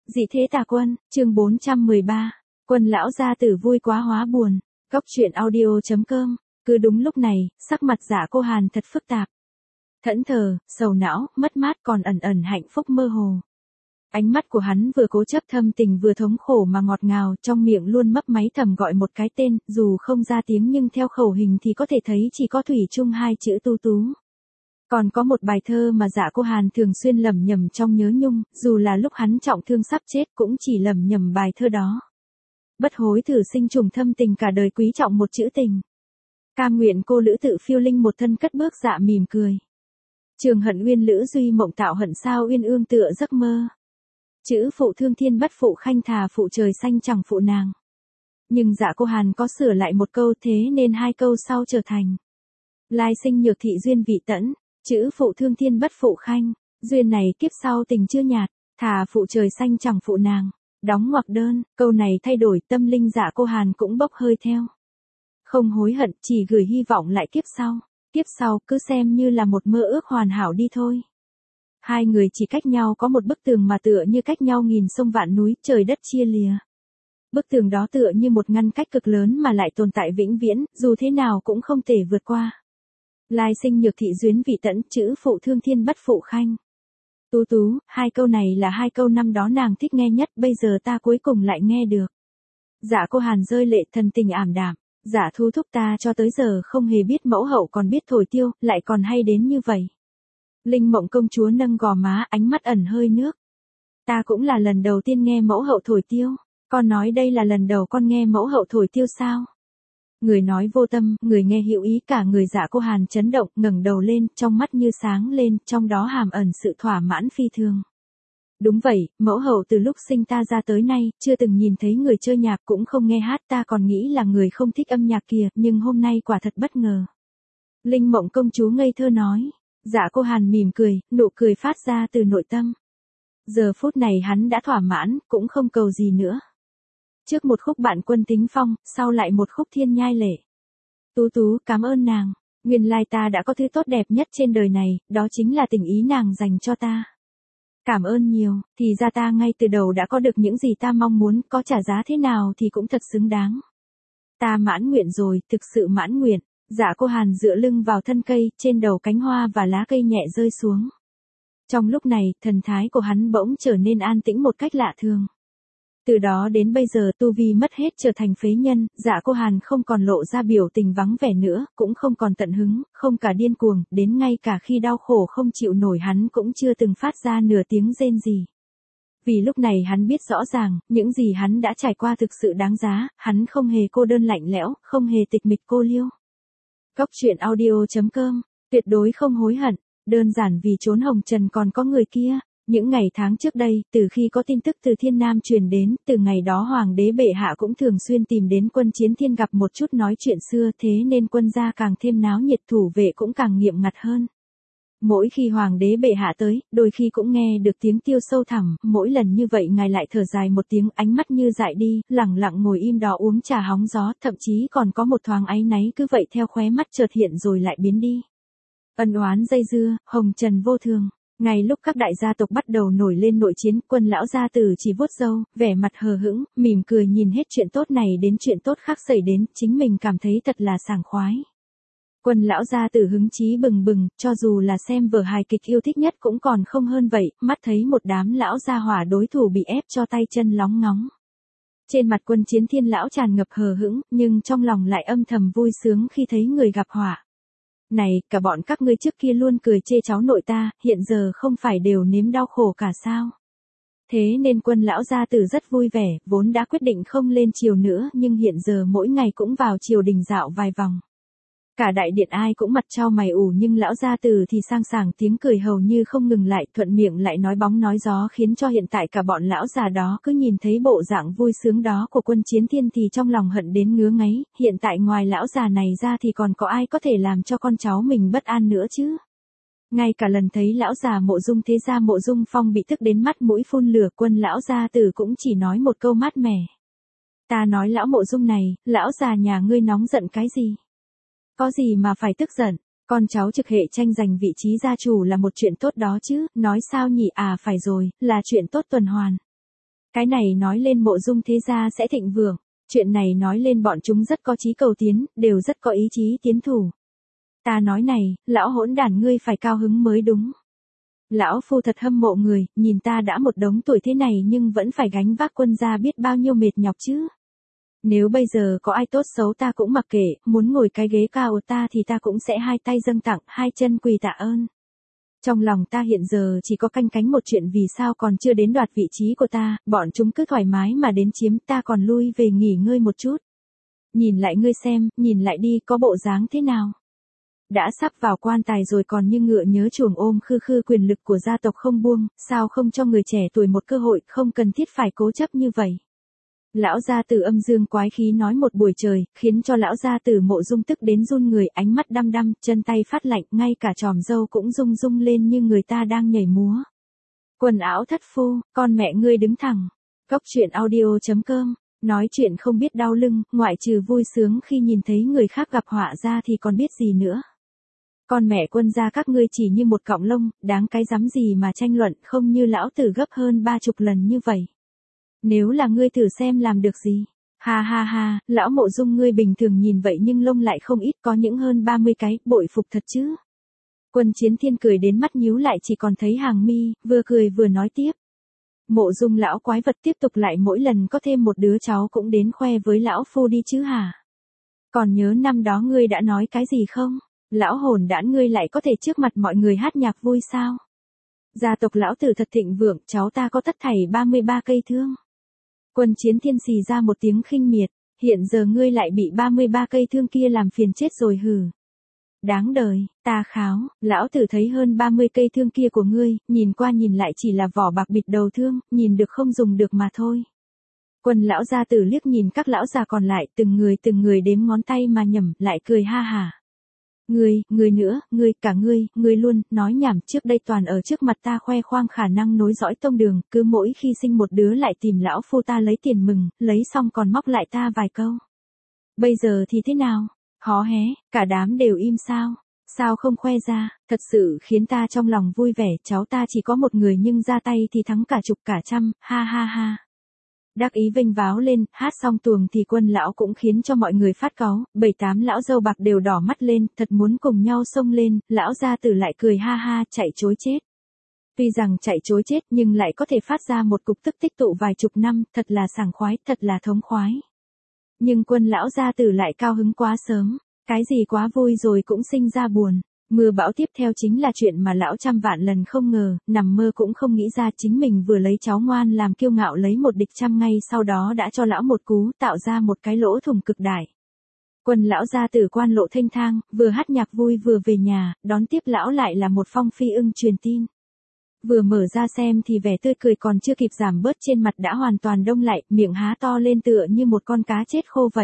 Dị thế tà quân, chương 413. Quân lão gia tử vui quá hóa buồn. Cốc truyện audio.com. Cứ đúng lúc này, sắc mặt Dạ Cô Hàn thật phức tạp. Thẫn thờ, sầu não, mất mát còn ẩn ẩn hạnh phúc mơ hồ. Ánh mắt của hắn vừa cố chấp thâm tình vừa thống khổ mà ngọt ngào, trong miệng luôn mấp máy thầm gọi một cái tên, dù không ra tiếng nhưng theo khẩu hình thì có thể thấy chỉ có thủy chung hai chữ Tu Tú. Còn có một bài thơ mà Dạ Cô Hàn thường xuyên lẩm nhẩm trong nhớ nhung, dù là lúc hắn trọng thương sắp chết cũng chỉ lẩm nhẩm bài thơ đó. Bất hối thử sinh trùng thâm tình cả đời quý trọng một chữ tình. Cam nguyện cô lữ tự phiêu linh một thân cất bước dạ mỉm cười. Trường hận uyên lữ duy mộng tạo hận sao uyên ương tựa giấc mơ. Chữ phụ thương thiên bất phụ khanh thà phụ trời xanh chẳng phụ nàng. Nhưng Dạ Cô Hàn có sửa lại một câu thế nên hai câu sau trở thành. Lai sinh nhược thị duyên vị tẫn. Chữ phụ thương thiên bất phụ khanh, duyên này kiếp sau tình chưa nhạt, thà phụ trời xanh chẳng phụ nàng. Đóng ngoặc đơn, câu này thay đổi tâm linh Dạ Cô Hàn cũng bốc hơi theo. Không hối hận, chỉ gửi hy vọng lại kiếp sau. Kiếp sau cứ xem như là một mơ ước hoàn hảo đi thôi. Hai người chỉ cách nhau có một bức tường mà tựa như cách nhau nghìn sông vạn núi, trời đất chia lìa. Bức tường đó tựa như một ngăn cách cực lớn mà lại tồn tại vĩnh viễn, dù thế nào cũng không thể vượt qua. Lai sinh nhược thị duyên vị tẫn, chữ phụ thương thiên bất phụ khanh. Tú tú, hai câu này là hai câu năm đó nàng thích nghe nhất, bây giờ ta cuối cùng lại nghe được. Dạ Cô Hàn rơi lệ thần tình ảm đạm. Dạ thu thúc ta cho tới giờ không hề biết mẫu hậu còn biết thổi tiêu, lại còn hay đến như vậy. Linh Mộng công chúa nâng gò má, ánh mắt ẩn hơi nước. Ta cũng là lần đầu tiên nghe mẫu hậu thổi tiêu. Con nói đây là lần đầu con nghe mẫu hậu thổi tiêu sao? Người nói vô tâm, người nghe hữu ý, cả người Dạ Cô Hàn chấn động, ngẩng đầu lên, trong mắt như sáng lên, trong đó hàm ẩn sự thỏa mãn phi thường. Đúng vậy, mẫu hậu từ lúc sinh ta ra tới nay, chưa từng nhìn thấy người chơi nhạc cũng không nghe hát, ta còn nghĩ là người không thích âm nhạc kìa, nhưng hôm nay quả thật bất ngờ. Linh Mộng công chúa ngây thơ nói. Dạ Cô Hàn mỉm cười, nụ cười phát ra từ nội tâm. Giờ phút này hắn đã thỏa mãn, cũng không cầu gì nữa. Trước một khúc Bạn Quân Tính Phong, sau lại một khúc Thiên Nhai Lệ. Tú tú, cảm ơn nàng. Nguyên lai ta đã có thứ tốt đẹp nhất trên đời này, đó chính là tình ý nàng dành cho ta. Cảm ơn nhiều, thì ra ta ngay từ đầu đã có được những gì ta mong muốn, có trả giá thế nào thì cũng thật xứng đáng. Ta mãn nguyện rồi, thực sự mãn nguyện. Dạ Cô Hàn dựa lưng vào thân cây, trên đầu cánh hoa và lá cây nhẹ rơi xuống. Trong lúc này, thần thái của hắn bỗng trở nên an tĩnh một cách lạ thường. Từ đó đến bây giờ tu vi mất hết trở thành phế nhân, Dạ Cô Hàn không còn lộ ra biểu tình vắng vẻ nữa, cũng không còn tận hứng, không cả điên cuồng, đến ngay cả khi đau khổ không chịu nổi hắn cũng chưa từng phát ra nửa tiếng rên gì. Vì lúc này hắn biết rõ ràng, những gì hắn đã trải qua thực sự đáng giá, hắn không hề cô đơn lạnh lẽo, không hề tịch mịch cô liêu. Cốc truyện audio.com, tuyệt đối không hối hận, đơn giản vì trốn hồng trần còn có người kia. Những ngày tháng trước đây, từ khi có tin tức từ Thiên Nam truyền đến, từ ngày đó Hoàng đế bệ hạ cũng thường xuyên tìm đến Quân Chiến Thiên gặp một chút nói chuyện xưa, thế nên quân gia càng thêm náo nhiệt, thủ vệ cũng càng nghiêm ngặt hơn. Mỗi khi Hoàng đế bệ hạ tới, đôi khi cũng nghe được tiếng tiêu sâu thẳm, mỗi lần như vậy ngài lại thở dài một tiếng, ánh mắt như dại đi, lẳng lặng ngồi im đó uống trà hóng gió, thậm chí còn có một thoáng áy náy cứ vậy theo khóe mắt chợt hiện rồi lại biến đi. Ân oán dây dưa, hồng trần vô thường. Ngay lúc các đại gia tộc bắt đầu nổi lên nội chiến, Quân lão gia tử chỉ vuốt râu, vẻ mặt hờ hững, mỉm cười nhìn hết chuyện tốt này đến chuyện tốt khác xảy đến, chính mình cảm thấy thật là sảng khoái. Quân lão gia tử hứng chí bừng bừng, cho dù là xem vở hài kịch yêu thích nhất cũng còn không hơn vậy, mắt thấy một đám lão gia hỏa đối thủ bị ép cho tay chân lóng ngóng. Trên mặt Quân Chiến Thiên lão tràn ngập hờ hững, nhưng trong lòng lại âm thầm vui sướng khi thấy người gặp họa. Này, cả bọn các ngươi trước kia luôn cười chê cháu nội ta, hiện giờ không phải đều nếm đau khổ cả sao? Thế nên Quân lão gia tử rất vui vẻ, vốn đã quyết định không lên triều nữa nhưng hiện giờ mỗi ngày cũng vào triều đình dạo vài vòng. Cả đại điện ai cũng mặt trao mày ủ nhưng lão gia tử thì sang sảng tiếng cười hầu như không ngừng lại, thuận miệng lại nói bóng nói gió khiến cho hiện tại cả bọn lão già đó cứ nhìn thấy bộ dạng vui sướng đó của Quân Chiến Thiên thì trong lòng hận đến ngứa ngáy, hiện tại ngoài lão già này ra thì còn có ai có thể làm cho con cháu mình bất an nữa chứ. Ngay cả lần thấy lão già Mộ Dung thế gia Mộ Dung Phong bị tức đến mắt mũi phun lửa, Quân lão gia tử cũng chỉ nói một câu mát mẻ. Ta nói lão Mộ Dung này, lão già nhà ngươi nóng giận cái gì? Có gì mà phải tức giận, con cháu trực hệ tranh giành vị trí gia chủ là một chuyện tốt đó chứ, nói sao nhỉ, à phải rồi, là chuyện tốt tuần hoàn. Cái này nói lên Mộ Dung thế gia sẽ thịnh vượng, chuyện này nói lên bọn chúng rất có chí cầu tiến, đều rất có ý chí tiến thủ. Ta nói này, lão hỗn đản ngươi phải cao hứng mới đúng. Lão phu thật hâm mộ người, nhìn ta đã một đống tuổi thế này nhưng vẫn phải gánh vác quân gia biết bao nhiêu mệt nhọc chứ. Nếu bây giờ có ai tốt xấu ta cũng mặc kệ, muốn ngồi cái ghế cao của ta thì ta cũng sẽ hai tay dâng tặng, hai chân quỳ tạ ơn. Trong lòng ta hiện giờ chỉ có canh cánh một chuyện vì sao còn chưa đến đoạt vị trí của ta, bọn chúng cứ thoải mái mà đến chiếm ta còn lui về nghỉ ngơi một chút. Nhìn lại ngươi xem, nhìn lại đi có bộ dáng thế nào. Đã sắp vào quan tài rồi còn như ngựa nhớ chuồng ôm khư khư quyền lực của gia tộc không buông, sao không cho người trẻ tuổi một cơ hội, không cần thiết phải cố chấp như vậy. Lão gia tử âm dương quái khí nói một buổi trời, khiến cho lão gia tử Mộ Dung tức đến run người, ánh mắt đăm đăm, chân tay phát lạnh, ngay cả tròm râu cũng rung rung lên như người ta đang nhảy múa. Quần áo thất phu, con mẹ ngươi đứng thẳng. Góc truyện audio.com, nói chuyện không biết đau lưng, ngoại trừ vui sướng khi nhìn thấy người khác gặp họa ra thì còn biết gì nữa. Con mẹ quân gia các ngươi chỉ như một cọng lông, đáng cái dám gì mà tranh luận, không như lão tử gấp hơn 30 lần như vậy. Nếu là ngươi thử xem làm được gì. Ha ha ha, lão Mộ Dung ngươi bình thường nhìn vậy nhưng lông lại không ít, có những hơn 30 cái, bội phục thật chứ. Quân Chiến Thiên cười đến mắt nhíu lại chỉ còn thấy hàng mi, vừa cười vừa nói tiếp. Mộ Dung lão quái vật tiếp tục lại mỗi lần có thêm một đứa cháu cũng đến khoe với lão phu đi chứ hả? Còn nhớ năm đó ngươi đã nói cái gì không? Lão hồn đản ngươi lại có thể trước mặt mọi người hát nhạc vui sao? Gia tộc lão tử thật thịnh vượng, cháu ta có tất thảy 33 cây thương. Quân Chiến Thiên xì ra một tiếng khinh miệt, hiện giờ ngươi lại bị 33 cây thương kia làm phiền chết rồi hừ. Đáng đời, ta kháo, lão tử thấy hơn 30 cây thương kia của ngươi, nhìn qua nhìn lại chỉ là vỏ bạc bịt đầu thương, nhìn được không dùng được mà thôi. Quân lão gia tử liếc nhìn các lão già còn lại, từng người đếm ngón tay mà nhẩm, lại cười ha hả. Ngươi nữa, cả ngươi luôn, nói nhảm, trước đây toàn ở trước mặt ta khoe khoang khả năng nối dõi tông đường, cứ mỗi khi sinh một đứa lại tìm lão phu ta lấy tiền mừng, lấy xong còn móc lại ta vài câu. Bây giờ thì thế nào? Hó hé, cả đám đều im sao? Sao không khoe ra, thật sự khiến ta trong lòng vui vẻ, cháu ta chỉ có một người nhưng ra tay thì thắng cả chục cả trăm, ha ha ha. Đắc ý vênh váo lên, hát xong tuồng thì Quân lão cũng khiến cho mọi người phát cáu, 7-8 lão dâu bạc đều đỏ mắt lên, thật muốn cùng nhau xông lên, lão gia tử lại cười ha ha, chạy chối chết. Tuy rằng chạy chối chết nhưng lại có thể phát ra một cục tức tích tụ vài chục năm, thật là sảng khoái, thật là thống khoái. Nhưng Quân lão gia tử lại cao hứng quá sớm, cái gì quá vui rồi cũng sinh ra buồn. Mưa bão tiếp theo chính là chuyện mà lão trăm vạn lần không ngờ, nằm mơ cũng không nghĩ ra chính mình vừa lấy cháu ngoan làm kiêu ngạo lấy một địch trăm ngay sau đó đã cho lão một cú tạo ra một cái lỗ thủng cực đại. Quân lão gia tử quan lộ thênh thang, vừa hát nhạc vui vừa về nhà, đón tiếp lão lại là một phong phi ưng truyền tin. Vừa mở ra xem thì vẻ tươi cười còn chưa kịp giảm bớt trên mặt đã hoàn toàn đông lại, miệng há to lên tựa như một con cá chết khô vậy.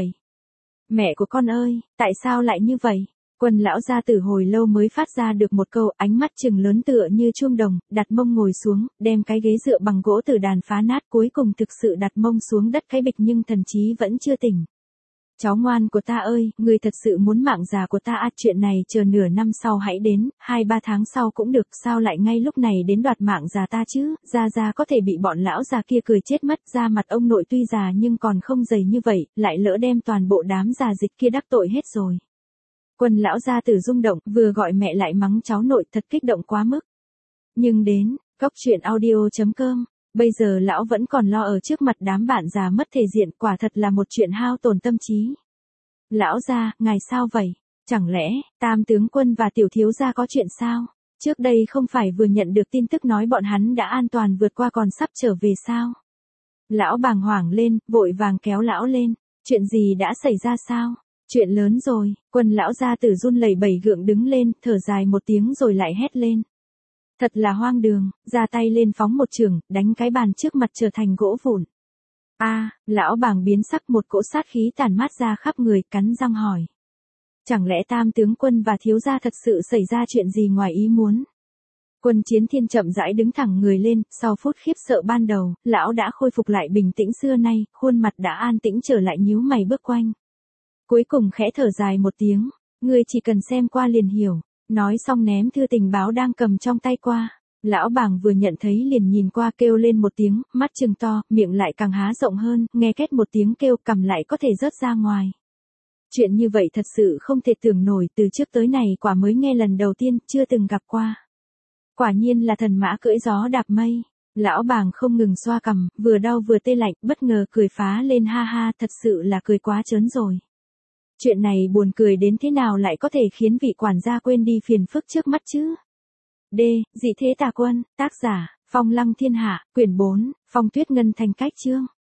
Mẹ của con ơi, tại sao lại như vậy? Quân lão gia tử hồi lâu mới phát ra được một câu, ánh mắt trừng lớn tựa như chuông đồng, đặt mông ngồi xuống, đem cái ghế dựa bằng gỗ từ đàn phá nát, cuối cùng thực sự đặt mông xuống đất cái bịch nhưng thần trí vẫn chưa tỉnh. Cháu ngoan của ta ơi, người thật sự muốn mạng già của ta à, chuyện này chờ nửa năm sau hãy đến, 2-3 tháng sau cũng được, sao lại ngay lúc này đến đoạt mạng già ta chứ, già có thể bị bọn lão già kia cười chết mất, da mặt ông nội tuy già nhưng còn không dày như vậy, lại lỡ đem toàn bộ đám già dịch kia đắc tội hết rồi. Quân lão gia tử rung động, vừa gọi mẹ lại mắng cháu nội, thật kích động quá mức. Nhưng đến, góc truyện audio.com, bây giờ lão vẫn còn lo ở trước mặt đám bạn già mất thể diện, quả thật là một chuyện hao tổn tâm trí. Lão gia, ngài sao vậy? Chẳng lẽ, Tam tướng quân và tiểu thiếu gia có chuyện sao? Trước đây không phải vừa nhận được tin tức nói bọn hắn đã an toàn vượt qua còn sắp trở về sao? Lão bàng hoàng lên, vội vàng kéo lão lên. Chuyện gì đã xảy ra sao? Chuyện lớn rồi, Quân lão gia tử run lẩy bẩy gượng đứng lên, thở dài một tiếng rồi lại hét lên. Thật là hoang đường, ra tay lên phóng một chưởng, đánh cái bàn trước mặt trở thành gỗ vụn. Lão bàng biến sắc, một cỗ sát khí tản mát ra khắp người, cắn răng hỏi. Chẳng lẽ Tam tướng quân và thiếu gia thật sự xảy ra chuyện gì ngoài ý muốn? Quân Chiến Thiên chậm rãi đứng thẳng người lên, sau phút khiếp sợ ban đầu, lão đã khôi phục lại bình tĩnh xưa nay, khuôn mặt đã an tĩnh trở lại, nhíu mày bước quanh. Cuối cùng khẽ thở dài một tiếng, ngươi chỉ cần xem qua liền hiểu. Nói xong ném thư tình báo đang cầm trong tay qua. Lão bàng vừa nhận thấy liền nhìn qua kêu lên một tiếng, mắt trừng to, miệng lại càng há rộng hơn, nghe két một tiếng kêu cầm lại có thể rớt ra ngoài. Chuyện như vậy thật sự không thể tưởng nổi, từ trước tới này quả mới nghe lần đầu tiên, chưa từng gặp qua. Quả nhiên là thần mã cưỡi gió đạp mây. Lão bàng không ngừng xoa cằm, vừa đau vừa tê lạnh, bất ngờ cười phá lên ha ha, thật sự là cười quá trớn rồi. Chuyện này buồn cười đến thế nào lại có thể khiến vị quản gia quên đi phiền phức trước mắt chứ? D. Dị thế tà quân, tác giả, Phong Lăng Thiên Hạ, quyển 4, Phong Tuyết Ngân Thành cách chương.